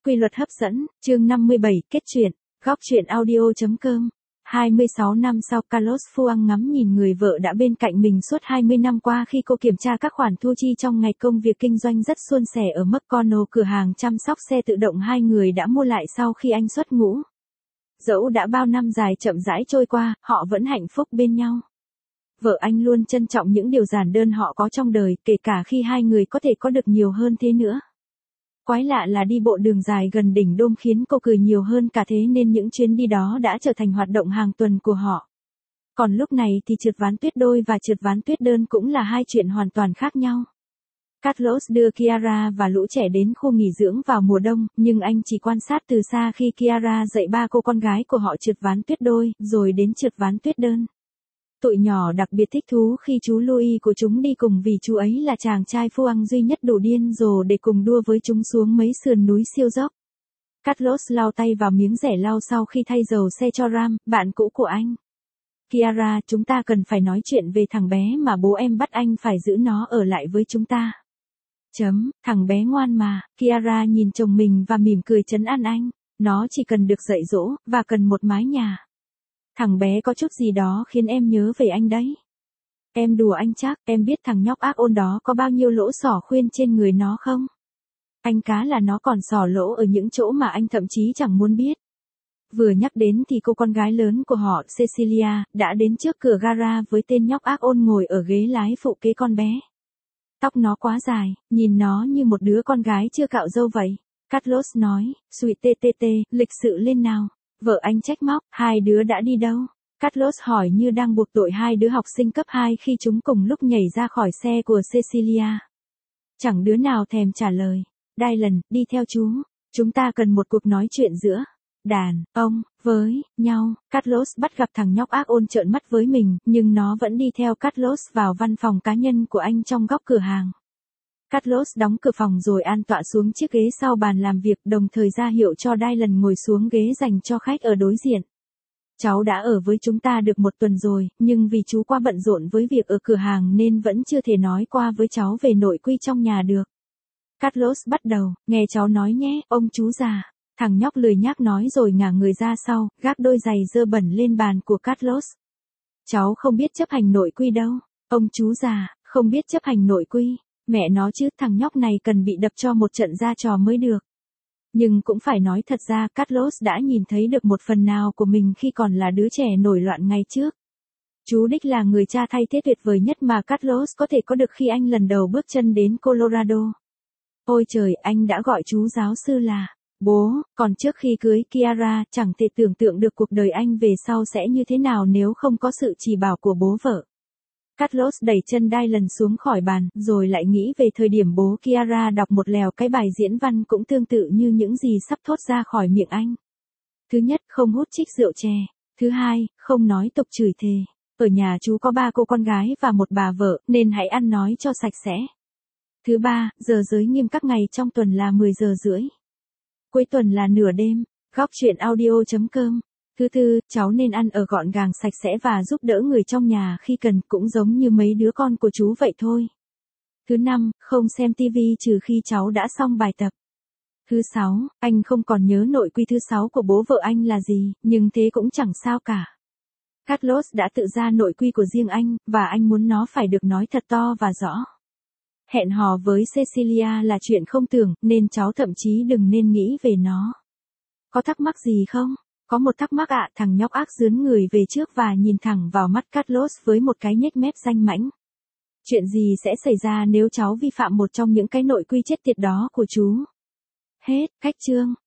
Quy luật hấp dẫn, chương 57, kết truyện, góc truyện audio.com. 26 năm sau, Carlos Fuang ngắm nhìn người vợ đã bên cạnh mình suốt 20 năm qua khi cô kiểm tra các khoản thu chi trong ngày công việc kinh doanh rất suôn sẻ ở McConnell, cửa hàng chăm sóc xe tự động hai người đã mua lại sau khi anh xuất ngũ. Dẫu đã bao năm dài chậm rãi trôi qua, họ vẫn hạnh phúc bên nhau. Vợ anh luôn trân trọng những điều giản đơn họ có trong đời, kể cả khi hai người có thể có được nhiều hơn thế nữa. Quái lạ là đi bộ đường dài gần đỉnh Đôm khiến cô cười nhiều hơn cả thế, nên những chuyến đi đó đã trở thành hoạt động hàng tuần của họ. Còn lúc này thì trượt ván tuyết đôi và trượt ván tuyết đơn cũng là hai chuyện hoàn toàn khác nhau. Carlos đưa Kiara và lũ trẻ đến khu nghỉ dưỡng vào mùa đông, nhưng anh chỉ quan sát từ xa khi Kiara dạy ba cô con gái của họ trượt ván tuyết đôi, rồi đến trượt ván tuyết đơn. Tụi nhỏ đặc biệt thích thú khi chú Louis của chúng đi cùng, vì chú ấy là chàng trai Fuang duy nhất đủ điên rồ để cùng đua với chúng xuống mấy sườn núi siêu dốc. Carlos lau tay vào miếng rẻ lau sau khi thay dầu xe cho Ram, bạn cũ của anh. Kiara, chúng ta cần phải nói chuyện về thằng bé mà bố em bắt anh phải giữ nó ở lại với chúng ta. Thằng bé ngoan mà. Kiara nhìn chồng mình và mỉm cười trấn an anh. Nó chỉ cần được dạy dỗ, và cần một mái nhà. Thằng bé có chút gì đó khiến em nhớ về anh đấy. Em đùa anh chắc, em biết thằng nhóc ác ôn đó có bao nhiêu lỗ sỏ khuyên trên người nó không? Anh cá là nó còn sỏ lỗ ở những chỗ mà anh thậm chí chẳng muốn biết. Vừa nhắc đến thì cô con gái lớn của họ, Cecilia, đã đến trước cửa gara với tên nhóc ác ôn ngồi ở ghế lái phụ kế con bé. Tóc nó quá dài, nhìn nó như một đứa con gái chưa cạo râu vậy. Carlos nói, Sweet TTT, lịch sự lên nào. Vợ anh trách móc, hai đứa đã đi đâu? Carlos hỏi như đang buộc tội hai đứa học sinh cấp 2 khi chúng cùng lúc nhảy ra khỏi xe của Cecilia. Chẳng đứa nào thèm trả lời. Dylan, đi theo chú. Chúng ta cần một cuộc nói chuyện giữa đàn ông với nhau. Carlos bắt gặp thằng nhóc ác ôn trợn mắt với mình, nhưng nó vẫn đi theo Carlos vào văn phòng cá nhân của anh trong góc cửa hàng. Carlos đóng cửa phòng rồi an tọa xuống chiếc ghế sau bàn làm việc, đồng thời ra hiệu cho Dylan ngồi xuống ghế dành cho khách ở đối diện. Cháu đã ở với chúng ta được một tuần rồi, nhưng vì chú quá bận rộn với việc ở cửa hàng nên vẫn chưa thể nói qua với cháu về nội quy trong nhà được. Carlos bắt đầu, nghe cháu nói nhé, ông chú già. Thằng nhóc lười nhác nói rồi ngả người ra sau, gác đôi giày dơ bẩn lên bàn của Carlos. Cháu không biết chấp hành nội quy đâu. Ông chú già, không biết chấp hành nội quy. Mẹ nó chứ, thằng nhóc này cần bị đập cho một trận ra trò mới được. Nhưng cũng phải nói thật ra, Carlos đã nhìn thấy được một phần nào của mình khi còn là đứa trẻ nổi loạn ngày trước. Chú đích là người cha thay thế tuyệt vời nhất mà Carlos có thể có được khi anh lần đầu bước chân đến Colorado. Ôi trời, anh đã gọi chú giáo sư là bố, còn trước khi cưới Kiara, chẳng thể tưởng tượng được cuộc đời anh về sau sẽ như thế nào nếu không có sự chỉ bảo của bố vợ. Carlos đẩy chân Dylan xuống khỏi bàn, rồi lại nghĩ về thời điểm bố Kiara đọc một lèo cái bài diễn văn cũng tương tự như những gì sắp thốt ra khỏi miệng anh. Thứ nhất, không hút chích rượu chè. Thứ hai, không nói tục chửi thề. Ở nhà chú có 3 cô con gái và một bà vợ, nên hãy ăn nói cho sạch sẽ. Thứ ba, giờ giới nghiêm các ngày trong tuần là 10 giờ rưỡi. Cuối tuần là nửa đêm. Góc truyện audio.com. Thứ tư, cháu nên ăn ở gọn gàng sạch sẽ và giúp đỡ người trong nhà khi cần, cũng giống như mấy đứa con của chú vậy thôi. Thứ năm, không xem TV trừ khi cháu đã xong bài tập. Thứ sáu, anh không còn nhớ nội quy thứ 6 của bố vợ anh là gì, nhưng thế cũng chẳng sao cả. Carlos đã tự ra nội quy của riêng anh, và anh muốn nó phải được nói thật to và rõ. Hẹn hò với Cecilia là chuyện không tưởng, nên cháu thậm chí đừng nên nghĩ về nó. Có thắc mắc gì không? Có một thắc mắc ạ. Thằng nhóc ác dướn người về trước và nhìn thẳng vào mắt Carlos với một cái nhếch mép danh mãnh. Chuyện gì sẽ xảy ra nếu cháu vi phạm một trong những cái nội quy chết tiệt đó của chú? Hết, cách chương.